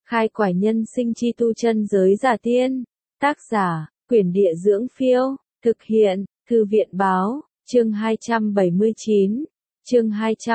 Khai quải nhân sinh chi tu chân giới giả tiên. Tác giả, Quyển Địa Dưỡng Phiêu. Thực hiện, Thư viện Báo. Chương 279. Chương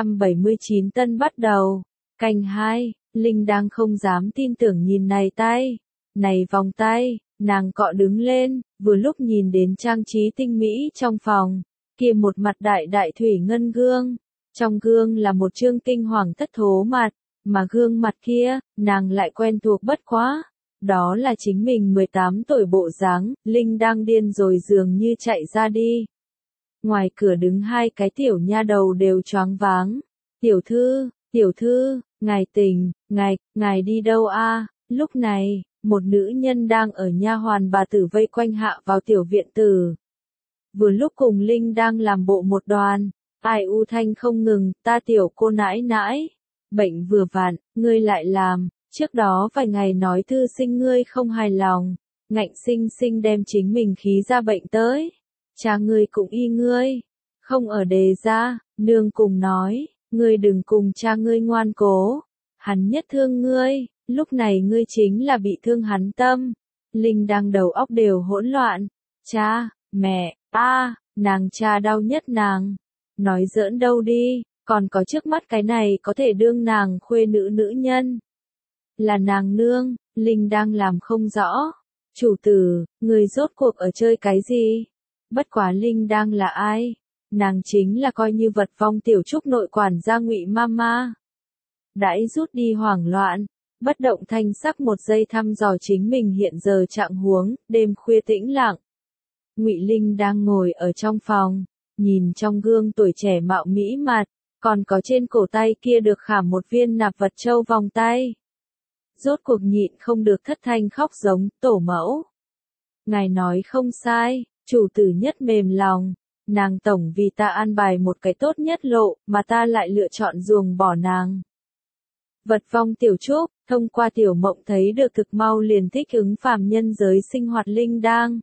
279 tân bắt đầu. Canh 2, Linh đang không dám tin tưởng nhìn này tay. Này vòng tay, nàng cọ đứng lên, vừa lúc nhìn đến trang trí tinh mỹ trong phòng. Kia một mặt đại đại thủy ngân gương. Trong gương là một chương kinh hoàng thất thố mặt. Mà gương mặt kia, nàng lại quen thuộc bất quá. Đó là chính mình 18 tuổi bộ dáng, Linh đang điên rồi dường như chạy ra đi. Ngoài cửa đứng hai cái tiểu nha đầu đều choáng váng. Tiểu thư, ngài tỉnh, ngài đi đâu a? Lúc này, một nữ nhân đang ở nha hoàn bà tử vây quanh hạ vào tiểu viện tử. Vừa lúc cùng Linh đang làm bộ một đoàn, ai u thanh không ngừng, ta tiểu cô nãi nãi. Bệnh vừa vặn, ngươi lại làm, trước đó vài ngày nói thư sinh ngươi không hài lòng, ngạnh sinh sinh đem chính mình khí ra bệnh tới. Cha ngươi cũng y ngươi, không ở đề ra, nương cùng nói, ngươi đừng cùng cha ngươi ngoan cố, hắn nhất thương ngươi, lúc này ngươi chính là bị thương hắn tâm. Linh đang đầu óc đều hỗn loạn, cha, mẹ, nàng cha đau nhất nàng, nói giỡn đâu đi. Còn có trước mắt cái này có thể đương nàng khuê nữ nữ nhân. Là nàng nương, Linh đang làm không rõ. Chủ tử, người rốt cuộc ở chơi cái gì? Bất quá Linh đang là ai? Nàng chính là coi như vật vong tiểu trúc nội quản gia Ngụy Mama. Đãi rút đi hoảng loạn, bất động thanh sắc một giây thăm dò chính mình hiện giờ trạng huống, đêm khuya tĩnh lặng. Ngụy Linh đang ngồi ở trong phòng, nhìn trong gương tuổi trẻ mạo mỹ mặt. Còn có trên cổ tay kia được khảm một viên nạp vật châu vòng tay. Rốt cuộc nhịn không được thất thanh khóc giống tổ mẫu. Ngài nói không sai, chủ tử nhất mềm lòng. Nàng tổng vì ta an bài một cái tốt nhất lộ, mà ta lại lựa chọn ruồng bỏ nàng. Vật vong tiểu trúc, thông qua tiểu mộng thấy được thực mau liền thích ứng phàm nhân giới sinh hoạt Linh đang.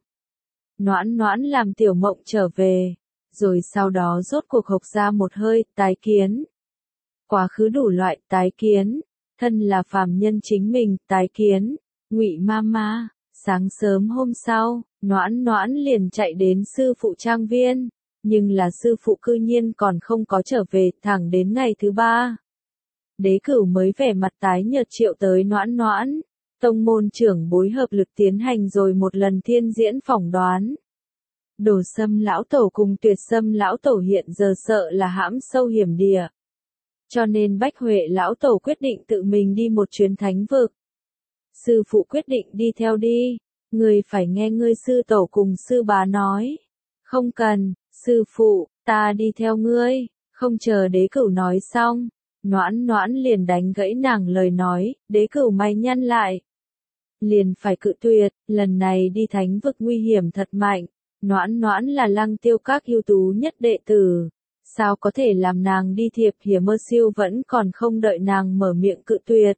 Noãn làm tiểu mộng trở về. Rồi sau đó rốt cuộc hộc ra một hơi, tái kiến. Quá khứ đủ loại, tái kiến. Thân là phàm nhân chính mình, tái kiến. Ngụy Mama, sáng sớm hôm sau, Noãn liền chạy đến sư phụ trang viên. Nhưng là sư phụ cư nhiên còn không có trở về, thẳng đến ngày thứ 3. Đế Cửu mới vẻ mặt tái nhợt triệu tới Noãn. Tông môn trưởng bối hợp lực tiến hành rồi một lần thiên diễn phỏng đoán. Đồ Sâm lão tổ cùng Tuyệt Sâm lão tổ hiện giờ sợ là hãm sâu hiểm địa. Cho nên Bách Huệ lão tổ quyết định tự mình đi một chuyến thánh vực. Sư phụ quyết định đi theo đi, ngươi phải nghe ngươi sư tổ cùng sư bá nói. Không cần, sư phụ, ta đi theo ngươi, không chờ Đế Cửu nói xong. Noãn liền đánh gãy nàng lời nói, Đế Cửu mày nhăn lại. Liền phải cự tuyệt, lần này đi thánh vực nguy hiểm thật mạnh. Noãn là Lăng Tiêu các ưu tú nhất đệ tử. Sao có thể làm nàng đi thiệp hiểm mơ siêu vẫn còn không đợi nàng mở miệng cự tuyệt.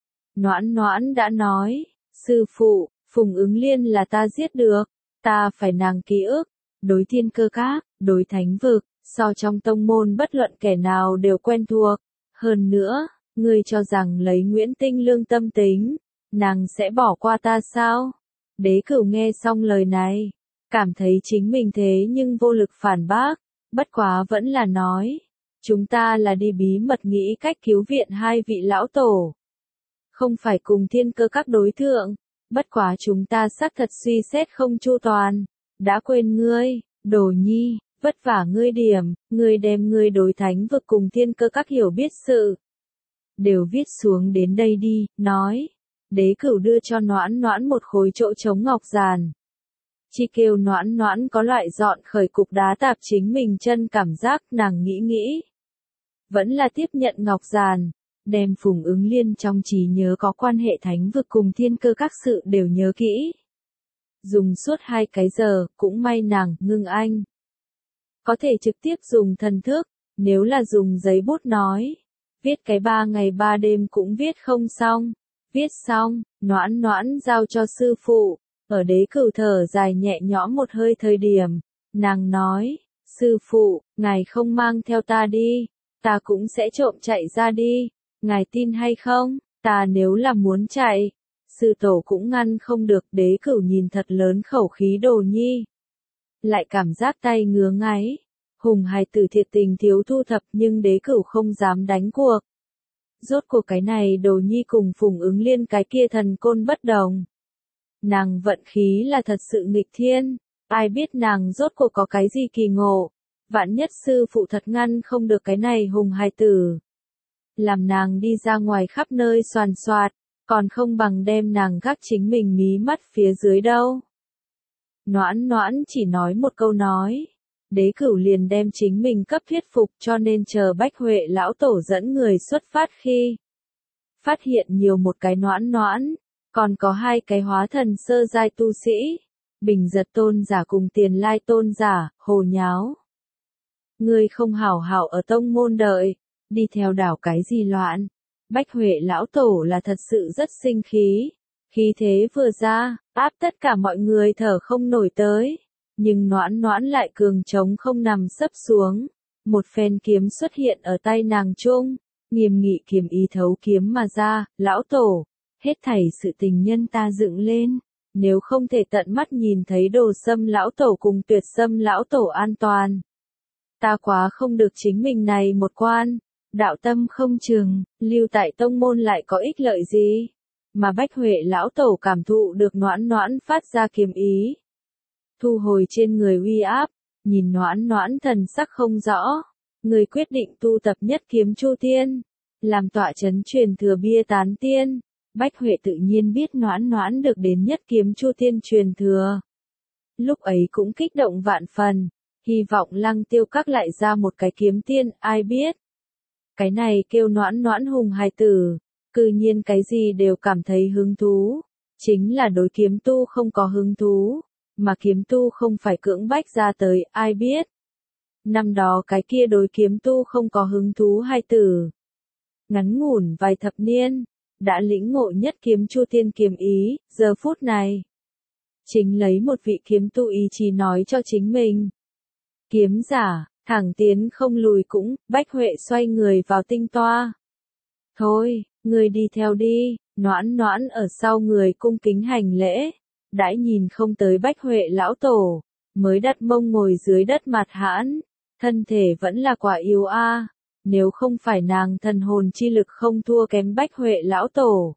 Noãn đã nói, sư phụ, Phùng Ứng Liên là ta giết được, ta phải nàng ký ức, đối thiên cơ các, đối thánh vực, so trong tông môn bất luận kẻ nào đều quen thuộc. Hơn nữa, ngươi cho rằng lấy Nguyễn Tinh lương tâm tính, nàng sẽ bỏ qua ta sao? Đế Cửu nghe xong lời này. Cảm thấy chính mình thế nhưng vô lực phản bác, bất quá vẫn là nói. Chúng ta là đi bí mật nghĩ cách cứu viện hai vị lão tổ. Không phải cùng thiên cơ các đối thượng, bất quá chúng ta xác thật suy xét không chu toàn. Đã quên ngươi, Đồ Nhi, vất vả ngươi điểm, ngươi đem ngươi đối thánh vực cùng thiên cơ các hiểu biết sự. Đều viết xuống đến đây đi, nói. Đế Cửu đưa cho Noãn một khối chỗ trống ngọc giàn. Chi kêu Noãn có loại dọn khởi cục đá tạp chính mình chân cảm giác, nàng nghĩ. Vẫn là tiếp nhận ngọc giàn, đem Phùng Ứng Liên trong trí nhớ có quan hệ thánh vực cùng thiên cơ các sự đều nhớ kỹ. Dùng suốt 2 cái giờ, cũng may nàng, ngưng anh. Có thể trực tiếp dùng thần thức, nếu là dùng giấy bút nói. Viết cái 3 ngày 3 đêm cũng viết không xong. Viết xong, Noãn giao cho sư phụ. Ở Đế Cửu thở dài nhẹ nhõm một hơi thời điểm, nàng nói, sư phụ, ngài không mang theo ta đi, ta cũng sẽ trộm chạy ra đi, ngài tin hay không? Ta nếu là muốn chạy, sư tổ cũng ngăn không được. Đế Cửu nhìn thật lớn khẩu khí Đồ Nhi. Lại cảm giác tay ngứa ngáy. Hùng hài tử thiệt tình thiếu thu thập nhưng Đế Cửu không dám đánh cuộc. Rốt cuộc cái này Đồ Nhi cùng Phùng Ứng Liên cái kia thần côn bất đồng. Nàng vận khí là thật sự nghịch thiên, ai biết nàng rốt cuộc có cái gì kỳ ngộ. Vạn nhất sư phụ thật ngăn không được cái này hùng hài tử. Làm nàng đi ra ngoài khắp nơi soàn soạt, còn không bằng đem nàng gác chính mình mí mắt phía dưới đâu. Noãn Noãn chỉ nói một câu nói. Đế Cửu liền đem chính mình cấp thuyết phục cho nên chờ Bách Huệ lão tổ dẫn người xuất phát khi. Phát hiện nhiều một cái Noãn Noãn, còn có hai cái hóa thần sơ giai tu sĩ. Bình Giật tôn giả cùng Tiền Lai tôn giả, hồ nháo. Ngươi không hảo hảo ở tông môn đợi, đi theo đảo cái gì loạn. Bách Huệ lão tổ là thật sự rất sinh khí. Khí thế vừa ra, áp tất cả mọi người thở không nổi tới. Nhưng Noãn Noãn lại cường trống không nằm sấp xuống. Một phen kiếm xuất hiện ở tay nàng trung. Nghiêm nghị kiếm ý thấu kiếm mà ra, lão tổ. Hết thảy sự tình nhân ta dựng lên. Nếu không thể tận mắt nhìn thấy Đồ Sâm lão tổ cùng Tuyệt Sâm lão tổ an toàn. Ta quá không được chính mình này một quan. Đạo tâm không chừng, lưu tại tông môn lại có ích lợi gì. Mà Bách Huệ lão tổ cảm thụ được Noãn Noãn phát ra kiếm ý. Thu hồi trên người uy áp, nhìn Noãn Noãn thần sắc không rõ. Người quyết định tu tập nhất kiếm Chu Tiên. Làm tọa chấn truyền thừa bia tán tiên. Bách Huệ tự nhiên biết Noãn Noãn được đến nhất kiếm Chu Tiên truyền thừa. Lúc ấy cũng kích động vạn phần. Hy vọng Lăng Tiêu Các lại ra một cái kiếm tiên, ai biết. Cái này kêu Noãn Noãn hùng hài tử. Cư nhiên cái gì đều cảm thấy hứng thú. Chính là đối kiếm tu không có hứng thú. Mà kiếm tu không phải cưỡng bách ra tới, ai biết. Năm đó cái kia đối kiếm tu không có hứng thú hài tử. Ngắn ngủn vài thập niên, đã lĩnh ngộ nhất kiếm Chu Tiên kiếm ý, giờ phút này. Chính lấy một vị kiếm tu ý chí nói cho chính mình. Kiếm giả, thẳng tiến không lùi cũng, Bách Huệ xoay người vào tinh toa. Thôi, người đi theo đi, Noãn Noãn ở sau người cung kính hành lễ. Đãi nhìn không tới Bách Huệ lão tổ, mới đặt mông ngồi dưới đất mặt hãn, thân thể vẫn là quả yếu a. Nếu không phải nàng thần hồn chi lực không thua kém Bách Huệ lão tổ.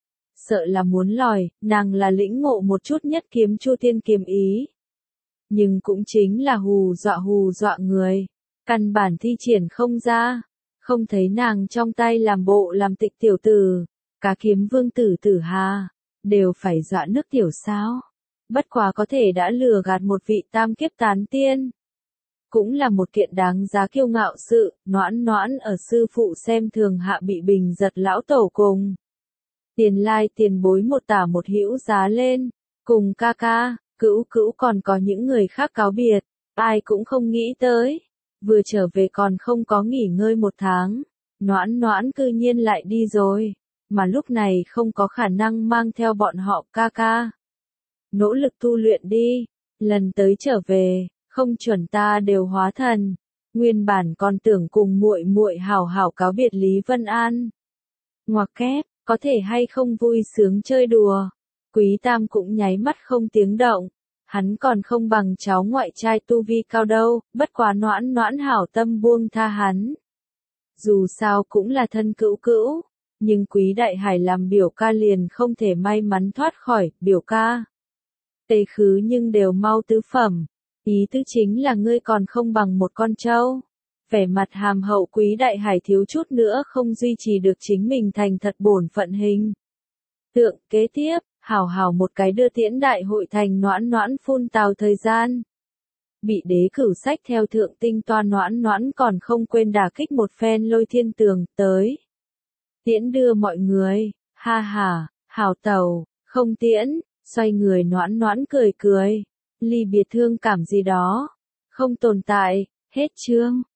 Sợ là muốn lòi, nàng là lĩnh ngộ một chút nhất kiếm Chu Tiên kiếm ý. Nhưng cũng chính là hù dọa người. Căn bản thi triển không ra. Không thấy nàng trong tay làm bộ làm tịch tiểu tử. Cá kiếm vương tử Tử Hà. Đều phải dọa nước tiểu sao. Bất quá có thể đã lừa gạt một vị tam kiếp tán tiên. Cũng là một kiện đáng giá kiêu ngạo sự. Noãn Noãn ở sư phụ xem thường hạ bị Bình Giật lão tổ cùng. Tiền Lai tiền bối một tả một hữu giá lên. Cùng ca ca. Cữu cữu còn có những người khác cáo biệt, ai cũng không nghĩ tới. Vừa trở về còn không có nghỉ ngơi một tháng, Noãn Noãn cư nhiên lại đi rồi, mà lúc này không có khả năng mang theo bọn họ ca ca. Nỗ lực tu luyện đi, lần tới trở về, không chuẩn ta đều hóa thần. Nguyên bản còn tưởng cùng muội muội hảo hảo cáo biệt Lý Vân An. Ngoặc kép, có thể hay không vui sướng chơi đùa. Quý Tam cũng nháy mắt không tiếng động. Hắn còn không bằng cháu ngoại trai tu vi cao đâu, bất quá Noãn Noãn hảo tâm buông tha hắn. Dù sao cũng là thân cữu cữu, nhưng Quý Đại Hải làm biểu ca liền không thể may mắn thoát khỏi, biểu ca. Tề khứ nhưng đều mau tứ phẩm, ý tứ chính là ngươi còn không bằng một con trâu. Vẻ mặt hàm hậu Quý Đại Hải thiếu chút nữa không duy trì được chính mình thành thật bổn phận hình. Tượng kế tiếp. Hảo hảo một cái đưa tiễn đại hội thành Noãn Noãn phun tào thời gian. Bị Đế Cửu sách theo thượng tinh toa Noãn Noãn còn không quên đả kích một phen Lôi Thiên Tường tới. Tiễn đưa mọi người, ha ha, hảo tàu, không tiễn, xoay người Noãn Noãn cười cười. Ly biệt thương cảm gì đó, không tồn tại, hết chương.